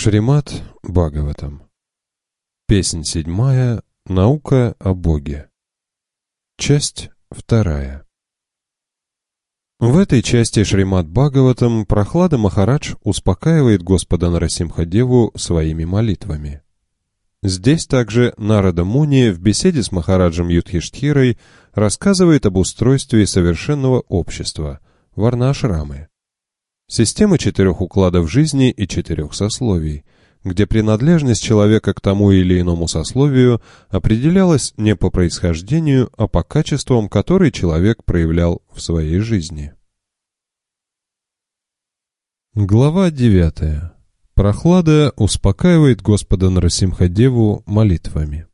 Шримад Бхагаватам. Песнь 7. Наука о Боге. Часть 2. В этой части Шримад Бхагаватам Прахлада Махарадж успокаивает Господа Нарасимха-деву своими молитвами. Здесь также Нарада Муни в беседе с Махараджем Юдхиштхирой рассказывает об устройстве совершенного общества – варна-ашрамы. Системы 4 укладов жизни и 4 сословий, где принадлежность человека к тому или иному сословию определялась не по происхождению, а по качествам, которые человек проявлял в своей жизни. Глава 9. Прахлада успокаивает Господа Нарасимха-деву молитвами.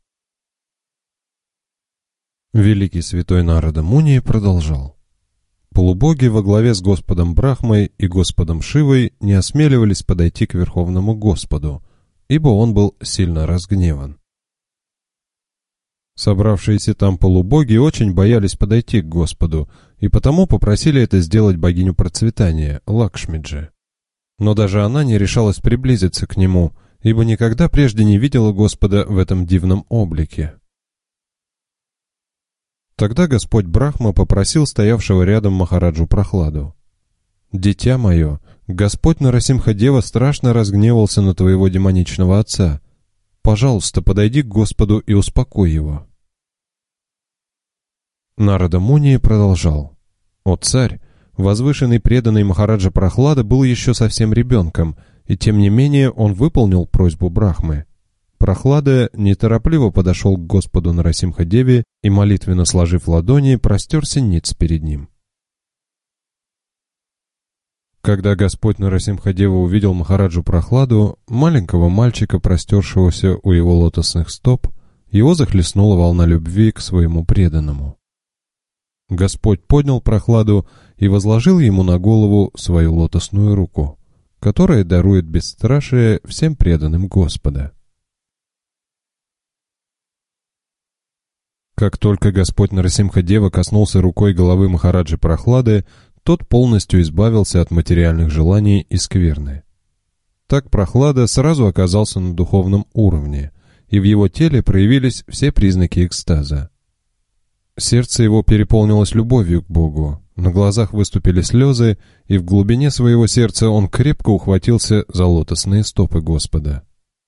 Великий святой Нарада Муни продолжал. Полубоги во главе с Господом Брахмой и Господом Шивой не осмеливались подойти к Верховному Господу, ибо он был сильно разгневан. Собравшиеся там полубоги очень боялись подойти к Господу, и потому попросили это сделать богиню процветания, Лакшмиджи. Но даже она не решалась приблизиться к нему, ибо никогда прежде не видела Господа в этом дивном облике. Тогда Господь Брахма попросил стоявшего рядом Махараджу Прахладу: «Дитя мое, Господь Нарасимха-дева страшно разгневался на твоего демоничного отца. Пожалуйста, подойди к Господу и успокой его». Нарада Муни продолжал: «О царь, возвышенный преданный Махараджа Прахлада был еще совсем ребенком, и тем не менее он выполнил просьбу Брахмы». Прахлада неторопливо подошел к Господу Нарасимха-деве и, молитвенно сложив ладони, простерся ниц перед ним. Когда Господь Нарасимха-дева увидел Махараджу Прахладу, маленького мальчика, простершегося у его лотосных стоп, его захлестнула волна любви к своему преданному. Господь поднял Прахладу и возложил ему на голову свою лотосную руку, которая дарует бесстрашие всем преданным Господа. Как только Господь Нарасимха-дева коснулся рукой головы Махараджи Прахлады, тот полностью избавился от материальных желаний и скверны. Так Прахлада сразу оказался на духовном уровне, и в его теле проявились все признаки экстаза. Сердце его переполнилось любовью к Богу, на глазах выступили слезы, и в глубине своего сердца он крепко ухватился за лотосные стопы Господа.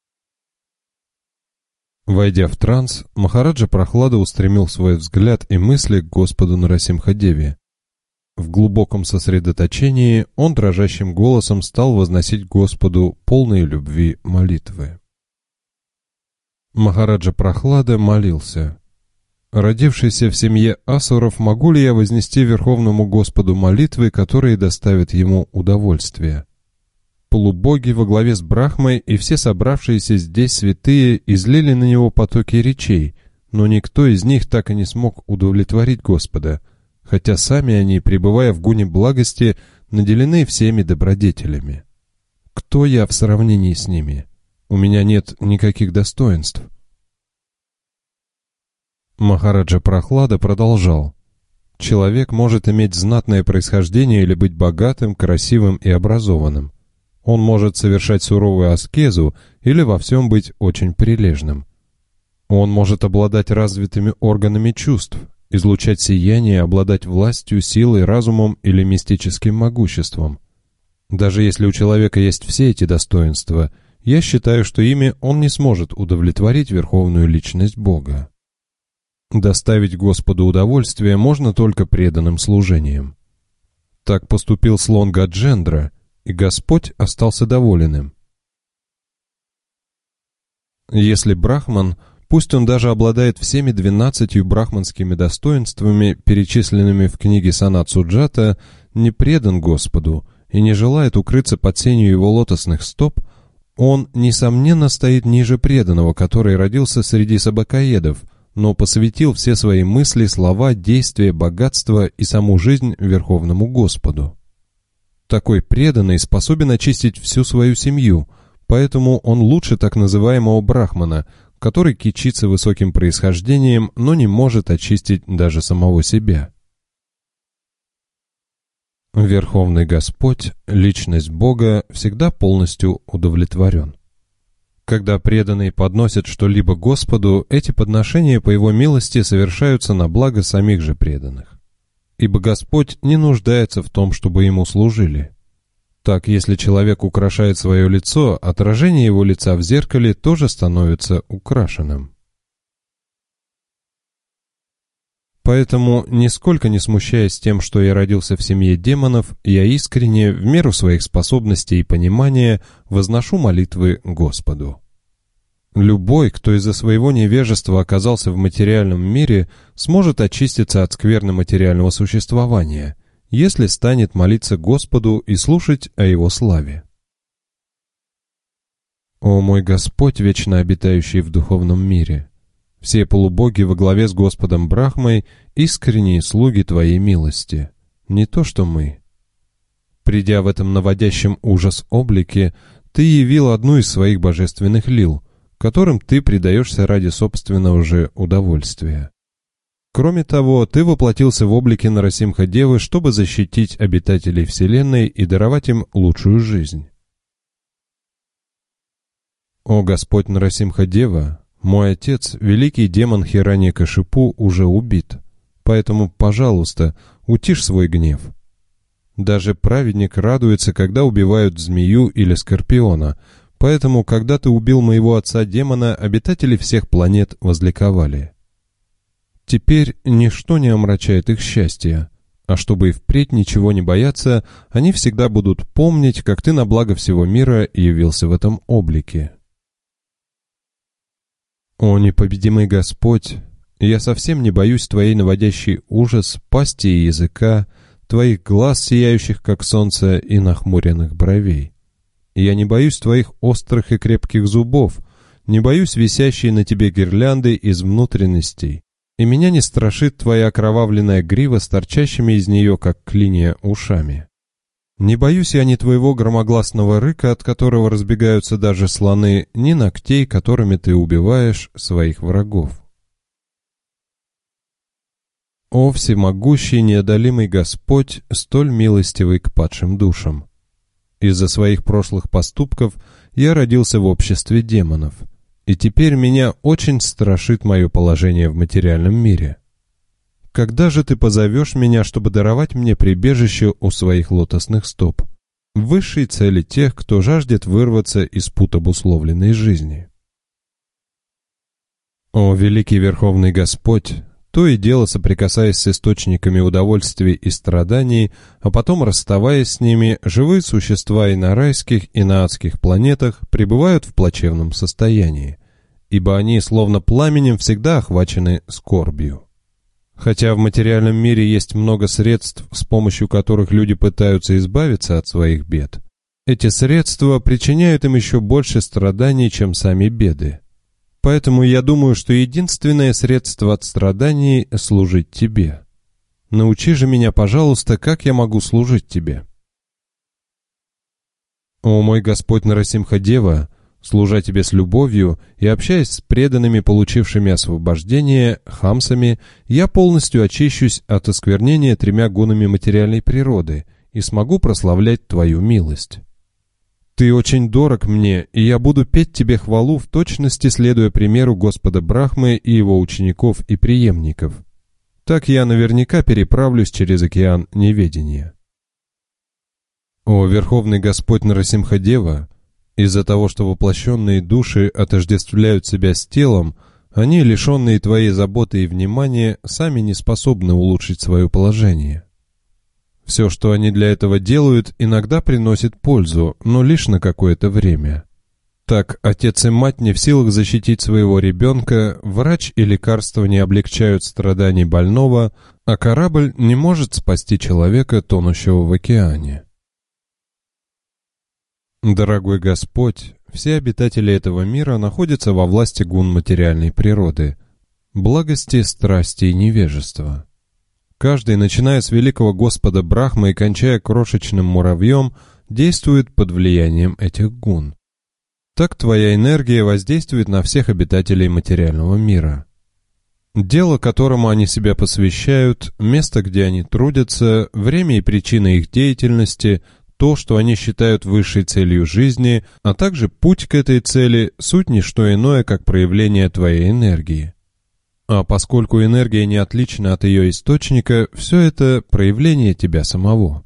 Войдя в транс, Махараджа Прахлада устремил свой взгляд и мысли к Господу Нарасимха-деве. В глубоком сосредоточении он дрожащим голосом стал возносить Господу полные любви молитвы. Махараджа Прахлада молился: «Родившийся в семье асуров, могу ли я вознести Верховному Господу молитвы, которые доставят ему удовольствие?» Полубоги во главе с Брахмой и все собравшиеся здесь святые излили на него потоки речей, но никто из них так и не смог удовлетворить Господа, хотя сами они, пребывая в гуне благости, наделены всеми добродетелями. Кто я в сравнении с ними? У меня нет никаких достоинств. Махараджа Прахлада продолжал: «Человек может иметь знатное происхождение или быть богатым, красивым и образованным. Он может совершать суровую аскезу или во всем быть очень прилежным. Он может обладать развитыми органами чувств, излучать сияние, обладать властью, силой, разумом или мистическим могуществом. Даже если у человека есть все эти достоинства, я считаю, что ими он не сможет удовлетворить Верховную Личность Бога. Доставить Господу удовольствие можно только преданным служением». Так поступил слон Гаджендра, и Господь остался доволен им. Если брахман, пусть он даже обладает всеми 12 брахманскими достоинствами, перечисленными в книге Санат Суджата, не предан Господу и не желает укрыться под сенью его лотосных стоп, он, несомненно, стоит ниже преданного, который родился среди собакоедов, но посвятил все свои мысли, слова, действия, богатство и саму жизнь Верховному Господу. Такой преданный способен очистить всю свою семью, поэтому он лучше так называемого брахмана, который кичится высоким происхождением, но не может очистить даже самого себя. Верховный Господь, Личность Бога, всегда полностью удовлетворен. Когда преданные подносят что-либо Господу, эти подношения по Его милости совершаются на благо самих же преданных. Ибо Господь не нуждается в том, чтобы Ему служили. Так, если человек украшает свое лицо, отражение его лица в зеркале тоже становится украшенным. Поэтому, нисколько не смущаясь тем, что я родился в семье демонов, я искренне, в меру своих способностей и понимания, возношу молитвы Господу. Любой, кто из-за своего невежества оказался в материальном мире, сможет очиститься от скверны материального существования, если станет молиться Господу и слушать о Его славе. О мой Господь, вечно обитающий в духовном мире! Все полубоги во главе с Господом Брахмой — искренние слуги Твоей милости, не то что мы. Придя в этом наводящем ужас облике, Ты явил одну из своих божественных лил, которым Ты предаешься ради собственного же удовольствия. Кроме того, Ты воплотился в облике Нарасимха-девы, чтобы защитить обитателей Вселенной и даровать им лучшую жизнь. О Господь Нарасимха-дева! Мой отец, великий демон Хираньякашипу, уже убит, поэтому, пожалуйста, утишь свой гнев. Даже праведник радуется, когда убивают змею или скорпиона, поэтому, когда ты убил моего отца-демона, обитатели всех планет возликовали. Теперь ничто не омрачает их счастья, а чтобы и впредь ничего не бояться, они всегда будут помнить, как ты на благо всего мира явился в этом облике. О непобедимый Господь, я совсем не боюсь Твоей наводящей ужас пасти и языка, Твоих глаз, сияющих как солнце, и нахмуренных бровей. Я не боюсь Твоих острых и крепких зубов, не боюсь висящей на Тебе гирлянды из внутренностей, и меня не страшит Твоя окровавленная грива с торчащими из нее, как клинья, ушами. Не боюсь я ни Твоего громогласного рыка, от которого разбегаются даже слоны, ни ногтей, которыми Ты убиваешь своих врагов. О всемогущий неодолимый Господь, столь милостивый к падшим душам! Из-за своих прошлых поступков я родился в обществе демонов, и теперь меня очень страшит мое положение в материальном мире. Когда же Ты позовешь меня, чтобы даровать мне прибежище у своих лотосных стоп, высшей цели тех, кто жаждет вырваться из пут обусловленной жизни? О великий Верховный Господь, то и дело соприкасаясь с источниками удовольствий и страданий, а потом расставаясь с ними, живые существа и на райских, и на адских планетах пребывают в плачевном состоянии, ибо они, словно пламенем, всегда охвачены скорбью. Хотя в материальном мире есть много средств, с помощью которых люди пытаются избавиться от своих бед, эти средства причиняют им еще больше страданий, чем сами беды. Поэтому я думаю, что единственное средство от страданий — служить Тебе. Научи же меня, пожалуйста, как я могу служить Тебе. О мой Господь Нарасимха-дева, служа Тебе с любовью и общаясь с преданными, получившими освобождение, хамсами, я полностью очищусь от осквернения 3 гунами материальной природы и смогу прославлять Твою милость. Ты очень дорог мне, и я буду петь Тебе хвалу в точности, следуя примеру Господа Брахмы и его учеников и преемников. Так я наверняка переправлюсь через океан неведения. О Верховный Господь Нарасимха-дева, из-за того, что воплощенные души отождествляют себя с телом, они, лишенные Твоей заботы и внимания, сами не способны улучшить свое положение. Все, что они для этого делают, иногда приносит пользу, но лишь на какое-то время. Так, отец и мать не в силах защитить своего ребенка, врач и лекарства не облегчают страданий больного, а корабль не может спасти человека, тонущего в океане. Дорогой Господь, все обитатели этого мира находятся во власти гун материальной природы, благости, страсти и невежества. Каждый, начиная с великого Господа Брахмы и кончая крошечным муравьем, действует под влиянием этих гун. Так Твоя энергия воздействует на всех обитателей материального мира. Дело, которому они себя посвящают, место, где они трудятся, время и причина их деятельности — то, что они считают высшей целью жизни, а также путь к этой цели – суть не что иное, как проявление твоей энергии. А поскольку энергия не отлична от ее источника, все это проявление тебя самого.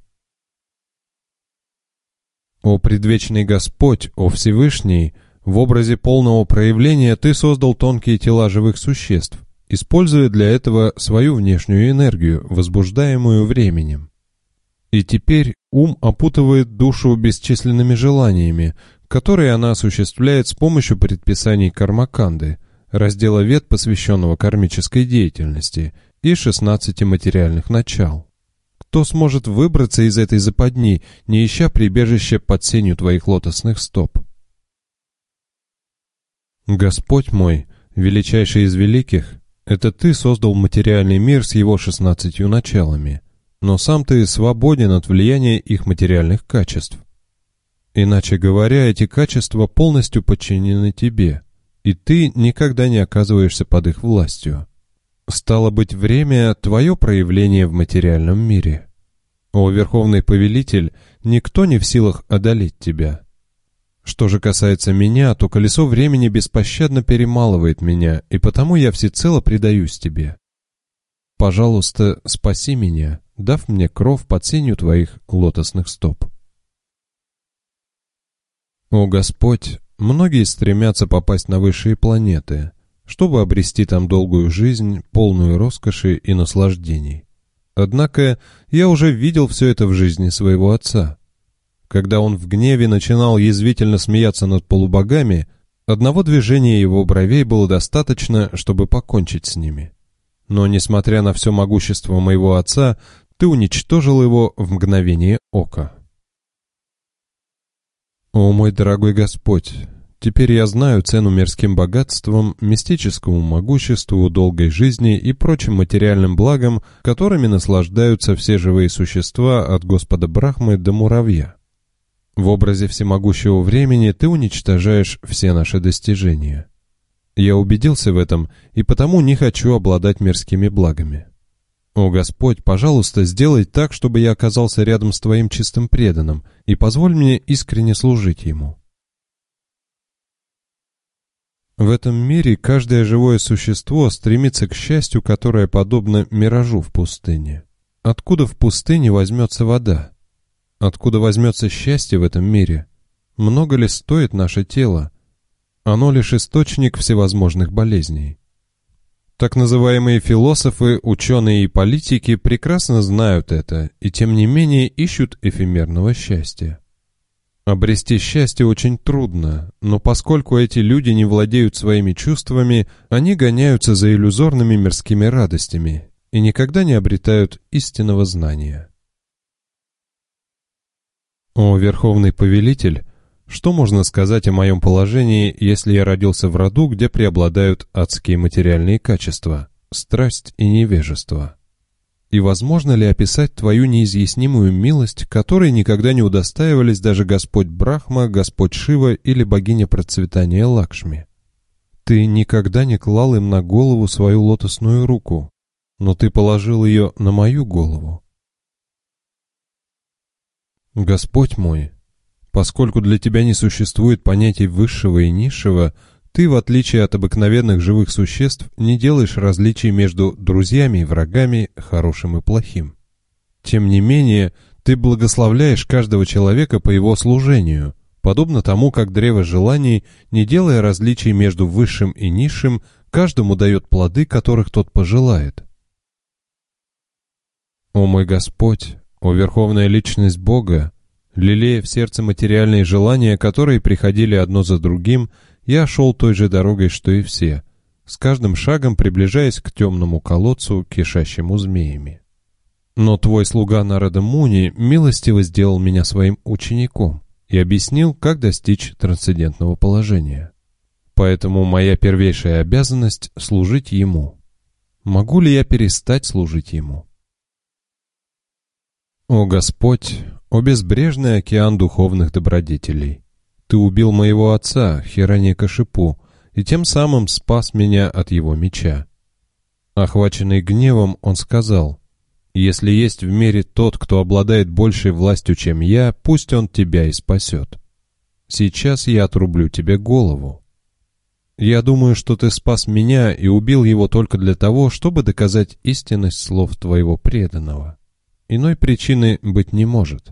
О предвечный Господь, о Всевышний, в образе полного проявления ты создал тонкие тела живых существ, используя для этого свою внешнюю энергию, возбуждаемую временем. И теперь ум опутывает душу бесчисленными желаниями, которые она осуществляет с помощью предписаний Кармаканды, раздела Вед, посвященного кармической деятельности, и 16 материальных начал. Кто сможет выбраться из этой западни, не ища прибежище под сенью твоих лотосных стоп? Господь мой, величайший из великих, это ты создал материальный мир с его 16 началами, но сам ты свободен от влияния их материальных качеств. Иначе говоря, эти качества полностью подчинены тебе, и ты никогда не оказываешься под их властью. Стало быть, время — твое проявление в материальном мире. О Верховный Повелитель, никто не в силах одолеть тебя. Что же касается меня, то колесо времени беспощадно перемалывает меня, и потому я всецело предаюсь тебе. Пожалуйста, спаси меня, дав мне кров под сенью твоих лотосных стоп. О Господь, многие стремятся попасть на высшие планеты, чтобы обрести там долгую жизнь, полную роскоши и наслаждений. Однако я уже видел все это в жизни своего отца. Когда он в гневе начинал язвительно смеяться над полубогами, одного движения его бровей было достаточно, чтобы покончить с ними. Но, несмотря на все могущество моего отца, ты уничтожил его в мгновение ока. О мой дорогой Господь, теперь я знаю цену мирским богатствам, мистическому могуществу, долгой жизни и прочим материальным благам, которыми наслаждаются все живые существа от Господа Брахмы до муравья. В образе всемогущего времени ты уничтожаешь все наши достижения. Я убедился в этом, и потому не хочу обладать мирскими благами. О Господь, пожалуйста, сделай так, чтобы я оказался рядом с Твоим чистым преданным, и позволь мне искренне служить Ему. В этом мире каждое живое существо стремится к счастью, которое подобно миражу в пустыне. Откуда в пустыне возьмется вода? Откуда возьмется счастье в этом мире? Много ли стоит наше тело? Оно лишь источник всевозможных болезней. Так называемые философы, ученые и политики прекрасно знают это, и тем не менее ищут эфемерного счастья. Обрести счастье очень трудно, но поскольку эти люди не владеют своими чувствами, они гоняются за иллюзорными мирскими радостями и никогда не обретают истинного знания. О Верховный Повелитель, что можно сказать о моем положении, если я родился в роду, где преобладают адские материальные качества, страсть и невежество? И возможно ли описать твою неизъяснимую милость, которой никогда не удостаивались даже Господь Брахма, Господь Шива или богиня процветания Лакшми? Ты никогда не клал им на голову свою лотосную руку, но ты положил ее на мою голову. Господь мой, поскольку для тебя не существует понятий высшего и низшего, ты, в отличие от обыкновенных живых существ, не делаешь различий между друзьями и врагами, хорошим и плохим. Тем не менее, ты благословляешь каждого человека по его служению, подобно тому, как древо желаний, не делая различий между высшим и низшим, каждому дает плоды, которых тот пожелает. О мой Господь, о Верховная Личность Бога, лелея в сердце материальные желания, которые приходили одно за другим, я шел той же дорогой, что и все, с каждым шагом приближаясь к темному колодцу, кишащему змеями. Но твой слуга Нарада Муни милостиво сделал меня своим учеником и объяснил, как достичь трансцендентного положения. Поэтому моя первейшая обязанность — служить ему. Могу ли я перестать служить ему? О Господь, о безбрежный океан духовных добродетелей! Ты убил моего отца, Хираньякашипу, и тем самым спас меня от его меча. Охваченный гневом, он сказал: Если есть в мире тот, кто обладает большей властью, чем я, пусть он тебя и спасет. Сейчас я отрублю тебе голову. Я думаю, что ты спас меня и убил его только для того, чтобы доказать истинность слов твоего преданного. Иной причины быть не может.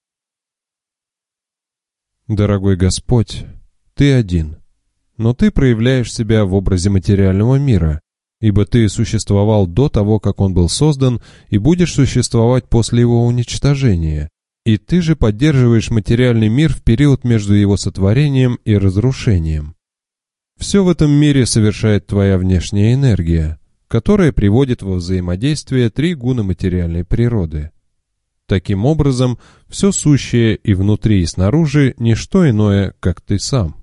Дорогой Господь, ты один, но ты проявляешь себя в образе материального мира, ибо ты существовал до того, как он был создан, и будешь существовать после его уничтожения. И ты же поддерживаешь материальный мир в период между его сотворением и разрушением. Все в этом мире совершает твоя внешняя энергия, которая приводит во взаимодействие три гуна материальной природы. Таким образом, все сущее и внутри, и снаружи – не что иное, как ты сам.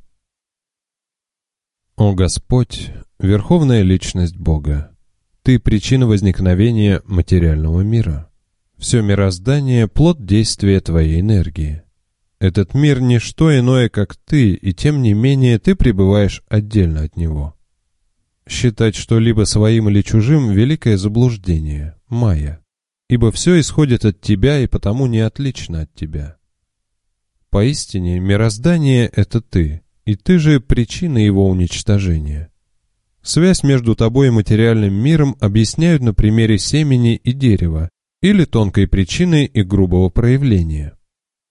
О Господь, Верховная Личность Бога, Ты – причина возникновения материального мира. Все мироздание – плод действия Твоей энергии. Этот мир – не что иное, как Ты, и тем не менее Ты пребываешь отдельно от него. Считать что-либо своим или чужим – великое заблуждение, майя, ибо все исходит от Тебя и потому не отлично от Тебя. Поистине, мироздание – это Ты, и Ты же причина его уничтожения. Связь между тобой и материальным миром объясняют на примере семени и дерева, или тонкой причины и грубого проявления.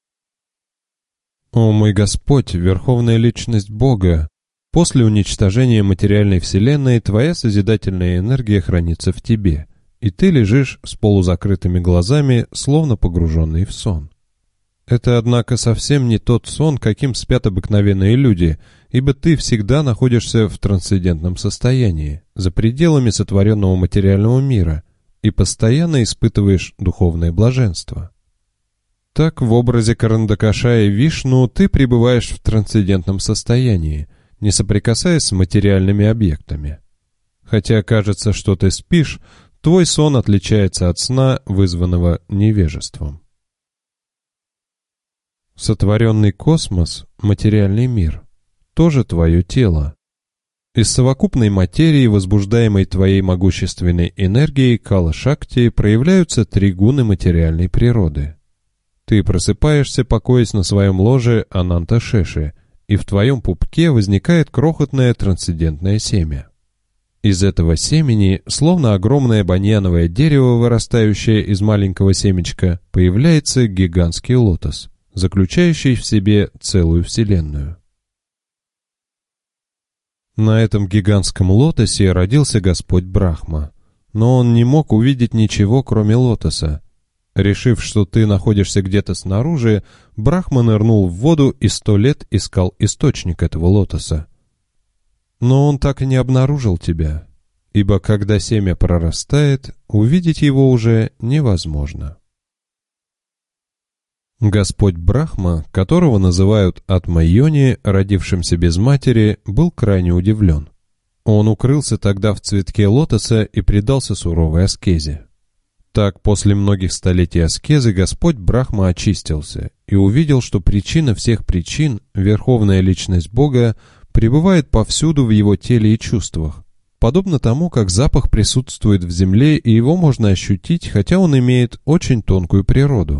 О мой Господь, Верховная Личность Бога, после уничтожения материальной вселенной Твоя созидательная энергия хранится в Тебе, и Ты лежишь с полузакрытыми глазами, словно погруженный в сон. Это, однако, совсем не тот сон, каким спят обыкновенные люди, ибо Ты всегда находишься в трансцендентном состоянии, за пределами сотворенного материального мира, и постоянно испытываешь духовное блаженство. Так, в образе Карандакаша и Вишну ты пребываешь в трансцендентном состоянии, не соприкасаясь с материальными объектами. Хотя кажется, что ты спишь, твой сон отличается от сна, вызванного невежеством. Сотворенный космос, материальный мир, тоже твое тело. Из совокупной материи, возбуждаемой твоей могущественной энергией Кала-Шакти, проявляются три гуны материальной природы. Ты просыпаешься, покоясь на своем ложе Ананта-Шеши, и в твоем пупке возникает крохотное трансцендентное семя. Из этого семени, словно огромное баньяновое дерево, вырастающее из маленького семечка, появляется гигантский лотос, заключающий в себе целую вселенную. На этом гигантском лотосе родился Господь Брахма, но он не мог увидеть ничего, кроме лотоса. Решив, что ты находишься где-то снаружи, Брахма нырнул в воду и 100 лет искал источник этого лотоса. Но он так и не обнаружил тебя, ибо когда семя прорастает, увидеть его уже невозможно. Господь Брахма, которого называют Атма-йони, родившимся без матери, был крайне удивлен. Он укрылся тогда в цветке лотоса и предался суровой аскезе. Так, после многих столетий аскезы, Господь Брахма очистился и увидел, что причина всех причин, Верховная Личность Бога, пребывает повсюду в его теле и чувствах, подобно тому, как запах присутствует в земле, и его можно ощутить, хотя он имеет очень тонкую природу.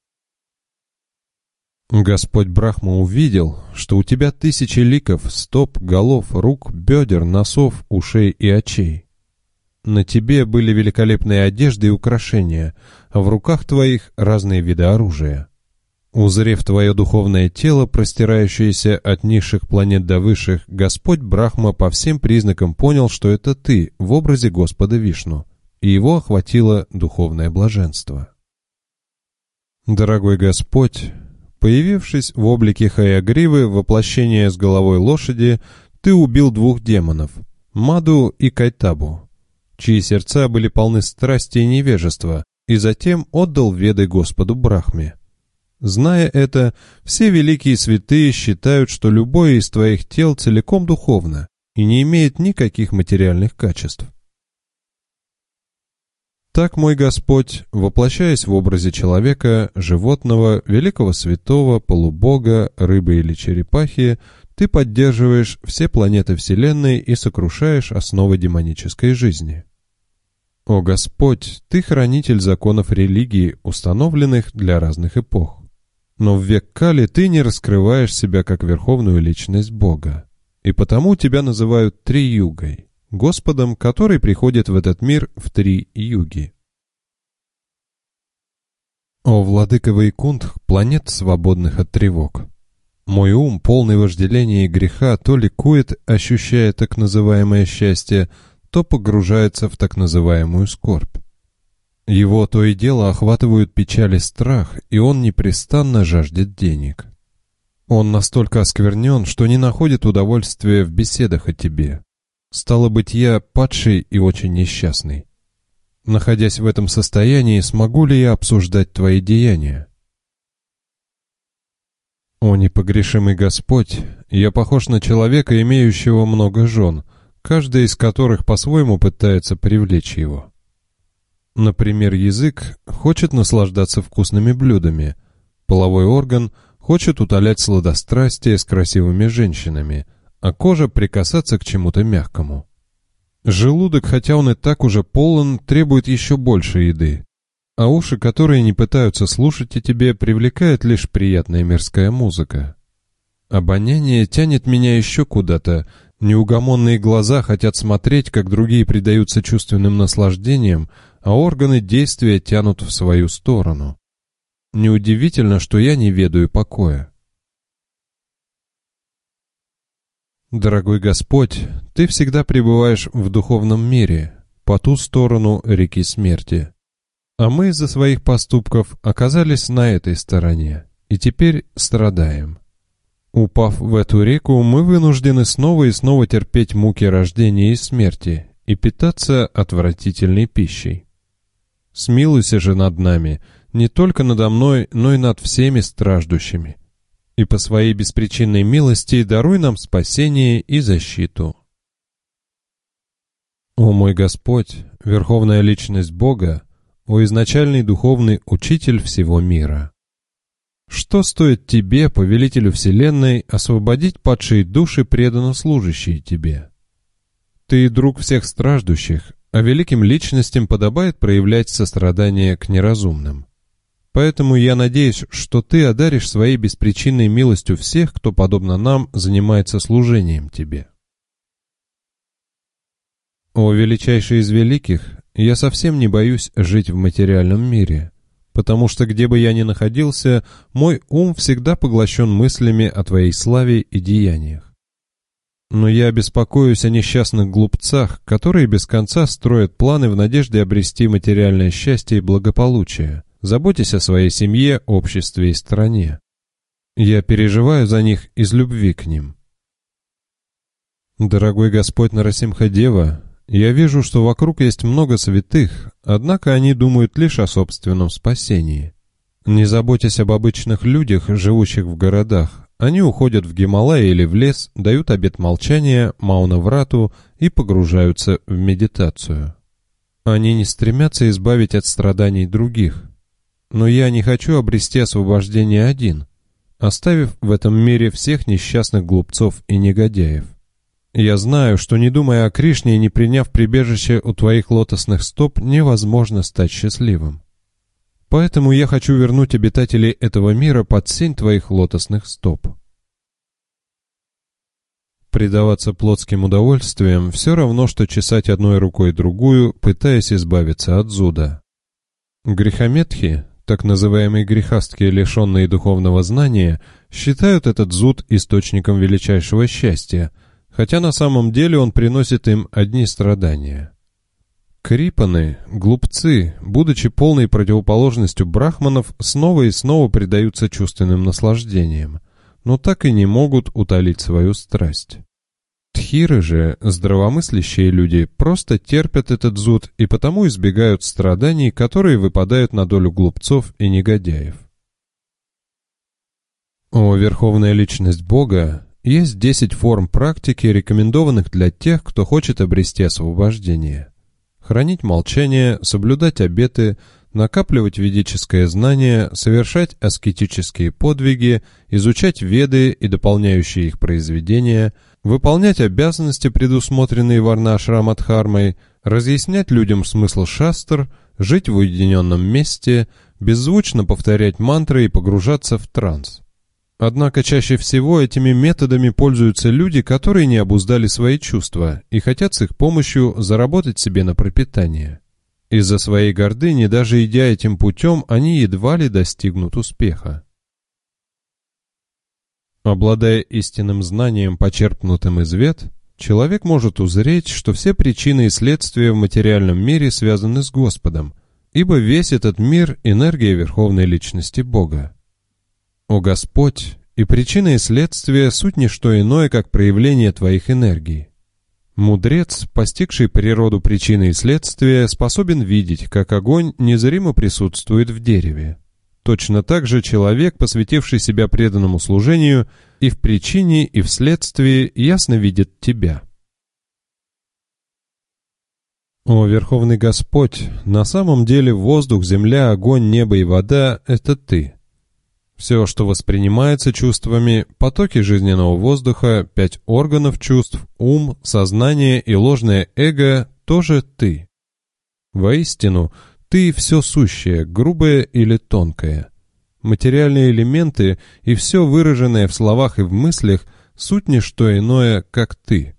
Господь Брахма увидел, что у тебя 1000 ликов, стоп, голов, рук, бедер, носов, ушей и очей. На тебе были великолепные одежды и украшения, а в руках твоих разные виды оружия. Узрев твое духовное тело, простирающееся от низших планет до высших, Господь Брахма по всем признакам понял, что это ты в образе Господа Вишну, и его охватило духовное блаженство. Дорогой Господь, появившись в облике Хаягривы, воплощения с головой лошади, ты убил 2 демонов – Маду и Кайтабу, чьи сердца были полны страсти и невежества, и затем отдал веды Господу Брахме. Зная это, все великие святые считают, что любое из твоих тел целиком духовно и не имеет никаких материальных качеств. Так, мой Господь, воплощаясь в образе человека, животного, великого святого, полубога, рыбы или черепахи, ты поддерживаешь все планеты Вселенной и сокрушаешь основы демонической жизни. О Господь, Ты хранитель законов религии, установленных для разных эпох. Но в век Кали Ты не раскрываешь себя как верховную личность Бога. И потому Тебя называют Три-югой, Господом, который приходит в этот мир в 3 юги. О владыка Вайкунтх, планет, свободных от тревог! Мой ум, полный вожделения и греха, то ликует, ощущая так называемое счастье, то погружается в так называемую скорбь. Его то и дело охватывают печаль и страх, и он непрестанно жаждет денег. Он настолько осквернен, что не находит удовольствия в беседах о тебе. Стало быть, я падший и очень несчастный. Находясь в этом состоянии, смогу ли я обсуждать твои деяния? О непогрешимый Господь, я похож на человека, имеющего много жен, каждая из которых по-своему пытается привлечь его. Например, язык хочет наслаждаться вкусными блюдами, половой орган хочет утолять сладострастие с красивыми женщинами, а кожа прикасаться к чему-то мягкому. Желудок, хотя он и так уже полон, требует еще больше еды, а уши, которые не пытаются слушать о тебе, привлекает лишь приятная мирская музыка. Обоняние тянет меня еще куда-то, неугомонные глаза хотят смотреть, как другие предаются чувственным наслаждениям, а органы действия тянут в свою сторону. Неудивительно, что я не ведаю покоя. Дорогой Господь, Ты всегда пребываешь в духовном мире, по ту сторону реки смерти. А мы из-за своих поступков оказались на этой стороне, и теперь страдаем. Упав в эту реку, мы вынуждены снова и снова терпеть муки рождения и смерти и питаться отвратительной пищей. Смилуйся же над нами, не только надо мной, но и над всеми страждущими. И по своей беспричинной милости даруй нам спасение и защиту. О мой Господь, Верховная Личность Бога, о изначальный духовный Учитель всего мира! Что стоит Тебе, Повелителю Вселенной, освободить падшие души, преданно служащие Тебе? Ты друг всех страждущих, а великим личностям подобает проявлять сострадание к неразумным. Поэтому я надеюсь, что Ты одаришь своей беспричинной милостью всех, кто, подобно нам, занимается служением Тебе. О величайший из великих, я совсем не боюсь жить в материальном мире, потому что где бы я ни находился, мой ум всегда поглощен мыслями о Твоей славе и деяниях. Но я беспокоюсь о несчастных глупцах, которые без конца строят планы в надежде обрести материальное счастье и благополучие, заботясь о своей семье, обществе и стране. Я переживаю за них из любви к ним. Дорогой Господь Нарасимха-дева, я вижу, что вокруг есть много святых, однако они думают лишь о собственном спасении. Не заботясь об обычных людях, живущих в городах, они уходят в Гималай или в лес, дают обет молчания, Мауна-врату и погружаются в медитацию. Они не стремятся избавить от страданий других. Но я не хочу обрести освобождение один, оставив в этом мире всех несчастных глупцов и негодяев. Я знаю, что, не думая о Кришне и не приняв прибежище у Твоих лотосных стоп, невозможно стать счастливым. Поэтому я хочу вернуть обитателей этого мира под сень Твоих лотосных стоп. Предаваться плотским удовольствиям все равно, что чесать одной рукой другую, пытаясь избавиться от зуда. Грехометхи, так называемые грехастки, лишенные духовного знания, считают этот зуд источником величайшего счастья, хотя на самом деле он приносит им одни страдания. Крипаны, глупцы, будучи полной противоположностью брахманов, снова и снова предаются чувственным наслаждениям, но так и не могут утолить свою страсть. Тхиры же, здравомыслящие люди, просто терпят этот зуд и потому избегают страданий, которые выпадают на долю глупцов и негодяев. О Верховная Личность Бога, есть 10 форм практики, рекомендованных для тех, кто хочет обрести освобождение. Хранить молчание, соблюдать обеты, накапливать ведическое знание, совершать аскетические подвиги, изучать веды и дополняющие их произведения, выполнять обязанности, предусмотренные варна-ашрама-дхармой, разъяснять людям смысл шастр, жить в уединенном месте, беззвучно повторять мантры и погружаться в транс. Однако чаще всего этими методами пользуются люди, которые не обуздали свои чувства и хотят с их помощью заработать себе на пропитание. Из-за своей гордыни, даже идя этим путем, они едва ли достигнут успеха. Обладая истинным знанием, почерпнутым из вед, человек может узреть, что все причины и следствия в материальном мире связаны с Господом, ибо весь этот мир – энергия Верховной Личности Бога. «О Господь, и причина и следствие – суть не что иное, как проявление Твоих энергий». Мудрец, постигший природу причины и следствия, способен видеть, как огонь незримо присутствует в дереве. Точно так же человек, посвятивший себя преданному служению, и в причине, и в следствии ясно видит Тебя. О Верховный Господь, на самом деле воздух, земля, огонь, небо и вода – это Ты. Все, что воспринимается чувствами, потоки жизненного воздуха, 5 органов чувств, ум, сознание и ложное эго – тоже Ты. Воистину, Ты все сущее, грубое или тонкое. Материальные элементы и все выраженное в словах и в мыслях – суть не что иное, как Ты.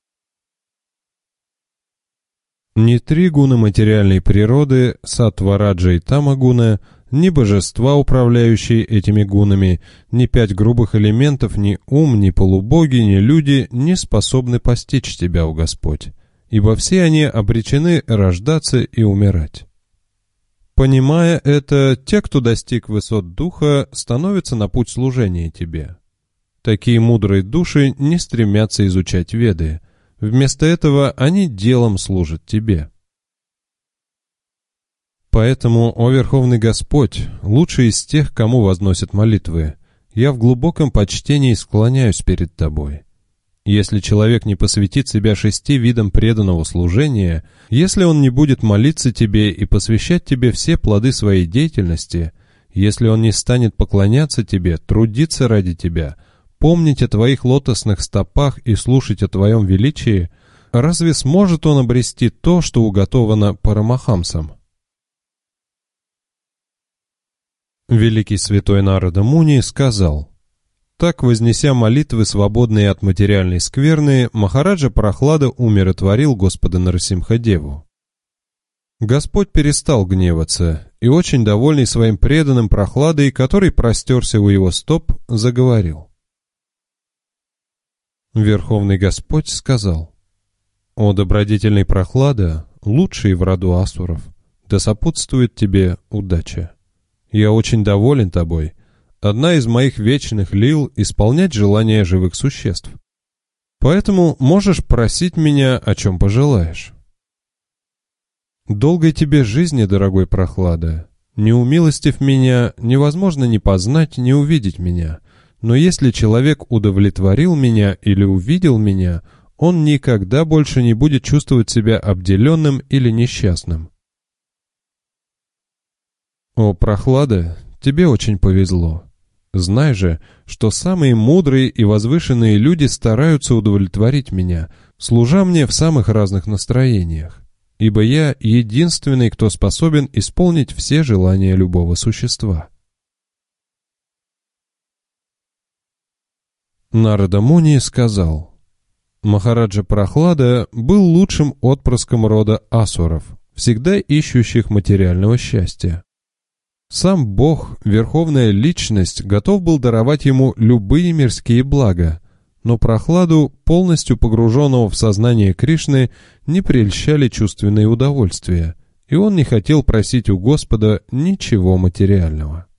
Ни 3 гуна материальной природы, саттва, раджа и тамагуна, ни божества, управляющие этими гунами, ни 5 грубых элементов, ни ум, ни полубоги, ни люди не способны постичь Тебя, о Господь, ибо все они обречены рождаться и умирать. Понимая это, те, кто достиг высот духа, становятся на путь служения Тебе. Такие мудрые души не стремятся изучать Веды. Вместо этого они делом служат Тебе. Поэтому, о Верховный Господь, лучший из тех, кому возносят молитвы, я в глубоком почтении склоняюсь перед Тобой. Если человек не посвятит себя 6 видам преданного служения, если он не будет молиться Тебе и посвящать Тебе все плоды своей деятельности, если он не станет поклоняться Тебе, трудиться ради Тебя, помнить о Твоих лотосных стопах и слушать о Твоем величии, разве сможет он обрести то, что уготовано Парамахамсам? Великий святой Нарада Муни сказал: «Так, вознеся молитвы, свободные от материальной скверны, Махараджа Прохлада умиротворил Господа Нарасимха-деву. Господь перестал гневаться, и очень довольный своим преданным Прохладой, который простерся у его стоп, заговорил. Верховный Господь сказал: «О добродетельный Прохлада, лучший в роду асуров, да сопутствует тебе удача. Я очень доволен тобой. Одна из моих вечных лил — исполнять желания живых существ. Поэтому можешь просить меня, о чем пожелаешь. Долгой тебе жизни, дорогой Прохлада. Не умилостив меня, невозможно ни познать, ни увидеть меня. Но если человек удовлетворил меня или увидел меня, он никогда больше не будет чувствовать себя обделенным или несчастным. О, Прохлада, тебе очень повезло. Знай же, что самые мудрые и возвышенные люди стараются удовлетворить меня, служа мне в самых разных настроениях, ибо я единственный, кто способен исполнить все желания любого существа». Нарада Муни сказал: «Махараджа Прохлада был лучшим отпрыском рода асуров, всегда ищущих материального счастья. Сам Бог, Верховная Личность, готов был даровать ему любые мирские блага, но Прохладу, полностью погруженного в сознание Кришны, не прельщали чувственные удовольствия, и он не хотел просить у Господа ничего материального.